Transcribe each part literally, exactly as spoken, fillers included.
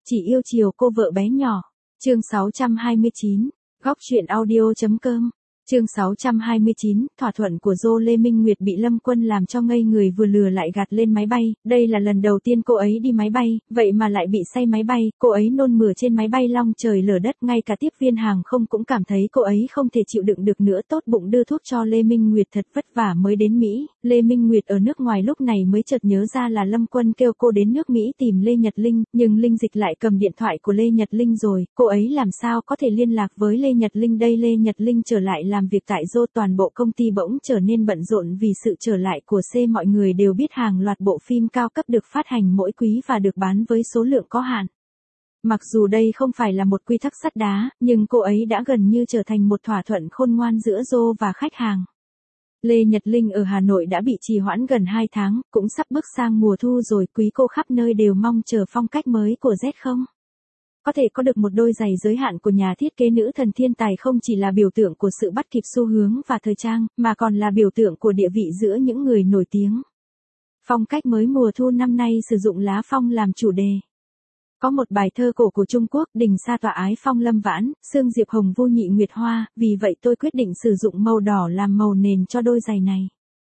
chỉ yêu chiều cô vợ bé nhỏ. Chương sáu trăm hai mươi chín, góc truyện audio.com. Chương sáu trăm hai mươi chín, thỏa thuận của Dô Lê Minh Nguyệt bị Lâm Quân làm cho ngây người, vừa lừa lại gạt lên máy bay. Đây là lần đầu tiên cô ấy đi máy bay, vậy mà lại bị say máy bay. Cô ấy nôn mửa trên máy bay long trời lở đất, ngay cả tiếp viên hàng không cũng cảm thấy cô ấy không thể chịu đựng được nữa, tốt bụng đưa thuốc cho Lê Minh Nguyệt, thật vất vả mới đến Mỹ. Lê Minh Nguyệt ở nước ngoài lúc này mới chợt nhớ ra là Lâm Quân kêu cô đến nước Mỹ tìm Lê Nhật Linh, nhưng Linh Dịch lại cầm điện thoại của Lê Nhật Linh rồi, cô ấy làm sao có thể liên lạc với Lê Nhật Linh đây. Lê Nhật Linh trở lại làm việc tại Dô, toàn bộ công ty bỗng trở nên bận rộn vì sự trở lại của C. Mọi người đều biết hàng loạt bộ phim cao cấp được phát hành mỗi quý và được bán với số lượng có hạn. Mặc dù đây không phải là một quy tắc sắt đá, nhưng cô ấy đã gần như trở thành một thỏa thuận khôn ngoan giữa Dô và khách hàng. Lê Nhật Linh ở Hà Nội đã bị trì hoãn gần hai tháng, cũng sắp bước sang mùa thu rồi, quý cô khắp nơi đều mong chờ phong cách mới của Z không. Có thể có được một đôi giày giới hạn của nhà thiết kế nữ thần thiên tài không chỉ là biểu tượng của sự bắt kịp xu hướng và thời trang, mà còn là biểu tượng của địa vị giữa những người nổi tiếng. Phong cách mới mùa thu năm nay sử dụng lá phong làm chủ đề. Có một bài thơ cổ của Trung Quốc, Đình Sa Tọa Ái Phong Lâm Vãn, Sương Diệp Hồng Vu Nhị Nguyệt Hoa, vì vậy tôi quyết định sử dụng màu đỏ làm màu nền cho đôi giày này.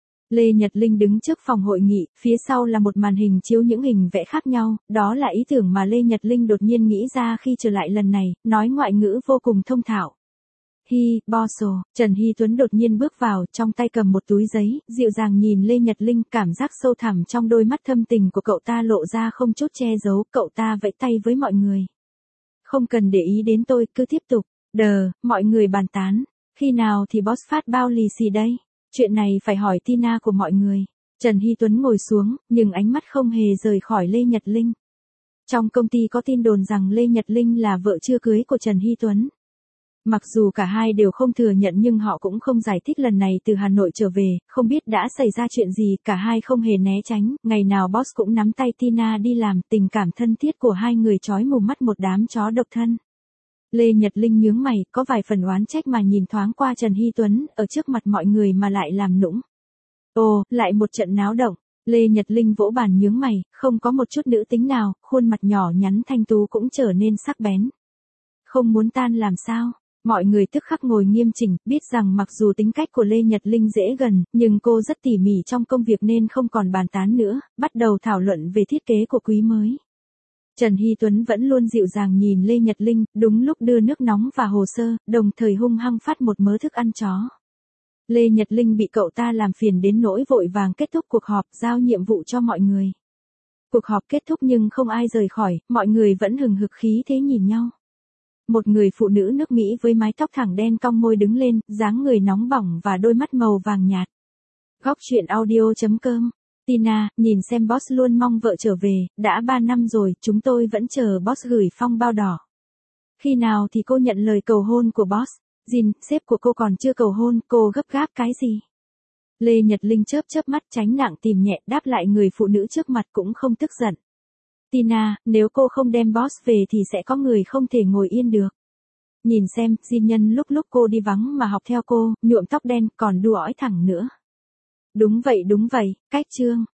Lê Nhật Linh đứng trước phòng hội nghị, phía sau là một màn hình chiếu những hình vẽ khác nhau, đó là ý tưởng mà Lê Nhật Linh đột nhiên nghĩ ra khi trở lại lần này, nói ngoại ngữ vô cùng thông thạo. Hi, bosso, Trần Hy Tuấn đột nhiên bước vào, trong tay cầm một túi giấy, dịu dàng nhìn Lê Nhật Linh, cảm giác sâu thẳm trong đôi mắt thâm tình của cậu ta lộ ra không chút che giấu, cậu ta vẫy tay với mọi người. Không cần để ý đến tôi, cứ tiếp tục. Đờ, mọi người bàn tán, khi nào thì boss phát bao lì xì đây? Chuyện này phải hỏi Tina của mọi người. Trần Hy Tuấn ngồi xuống, nhưng ánh mắt không hề rời khỏi Lê Nhật Linh. Trong công ty có tin đồn rằng Lê Nhật Linh là vợ chưa cưới của Trần Hy Tuấn. Mặc dù cả hai đều không thừa nhận nhưng họ cũng không giải thích lần này từ Hà Nội trở về, không biết đã xảy ra chuyện gì, cả hai không hề né tránh, ngày nào boss cũng nắm tay Tina đi làm, tình cảm thân thiết của hai người chói mù mắt một đám chó độc thân. Lê Nhật Linh nhướng mày, có vài phần oán trách mà nhìn thoáng qua Trần Hy Tuấn, ở trước mặt mọi người mà lại làm nũng. Ồ, lại một trận náo động. Lê Nhật Linh vỗ bàn nhướng mày, không có một chút nữ tính nào, khuôn mặt nhỏ nhắn thanh tú cũng trở nên sắc bén. Không muốn tan làm sao? Mọi người tức khắc ngồi nghiêm chỉnh, biết rằng mặc dù tính cách của Lê Nhật Linh dễ gần, nhưng cô rất tỉ mỉ trong công việc nên không còn bàn tán nữa, bắt đầu thảo luận về thiết kế của quý mới. Trần Hy Tuấn vẫn luôn dịu dàng nhìn Lê Nhật Linh, đúng lúc đưa nước nóng và hồ sơ, đồng thời hung hăng phát một mớ thức ăn chó. Lê Nhật Linh bị cậu ta làm phiền đến nỗi vội vàng kết thúc cuộc họp, giao nhiệm vụ cho mọi người. Cuộc họp kết thúc nhưng không ai rời khỏi, mọi người vẫn hừng hực khí thế nhìn nhau. Một người phụ nữ nước Mỹ với mái tóc thẳng đen cong môi đứng lên, dáng người nóng bỏng và đôi mắt màu vàng nhạt. Góc truyện audio.com. Tina, nhìn xem boss luôn mong vợ trở về, đã ba năm rồi, chúng tôi vẫn chờ boss gửi phong bao đỏ. Khi nào thì cô nhận lời cầu hôn của boss? Jin, sếp của cô còn chưa cầu hôn, cô gấp gáp cái gì? Lê Nhật Linh chớp chớp mắt, tránh nặng tìm nhẹ, đáp lại người phụ nữ trước mặt cũng không tức giận. Tina, nếu cô không đem boss về thì sẽ có người không thể ngồi yên được. Nhìn xem, Jin nhân lúc lúc cô đi vắng mà học theo cô, nhuộm tóc đen, còn đuôi ói thẳng nữa. Đúng vậy đúng vậy, cách trương.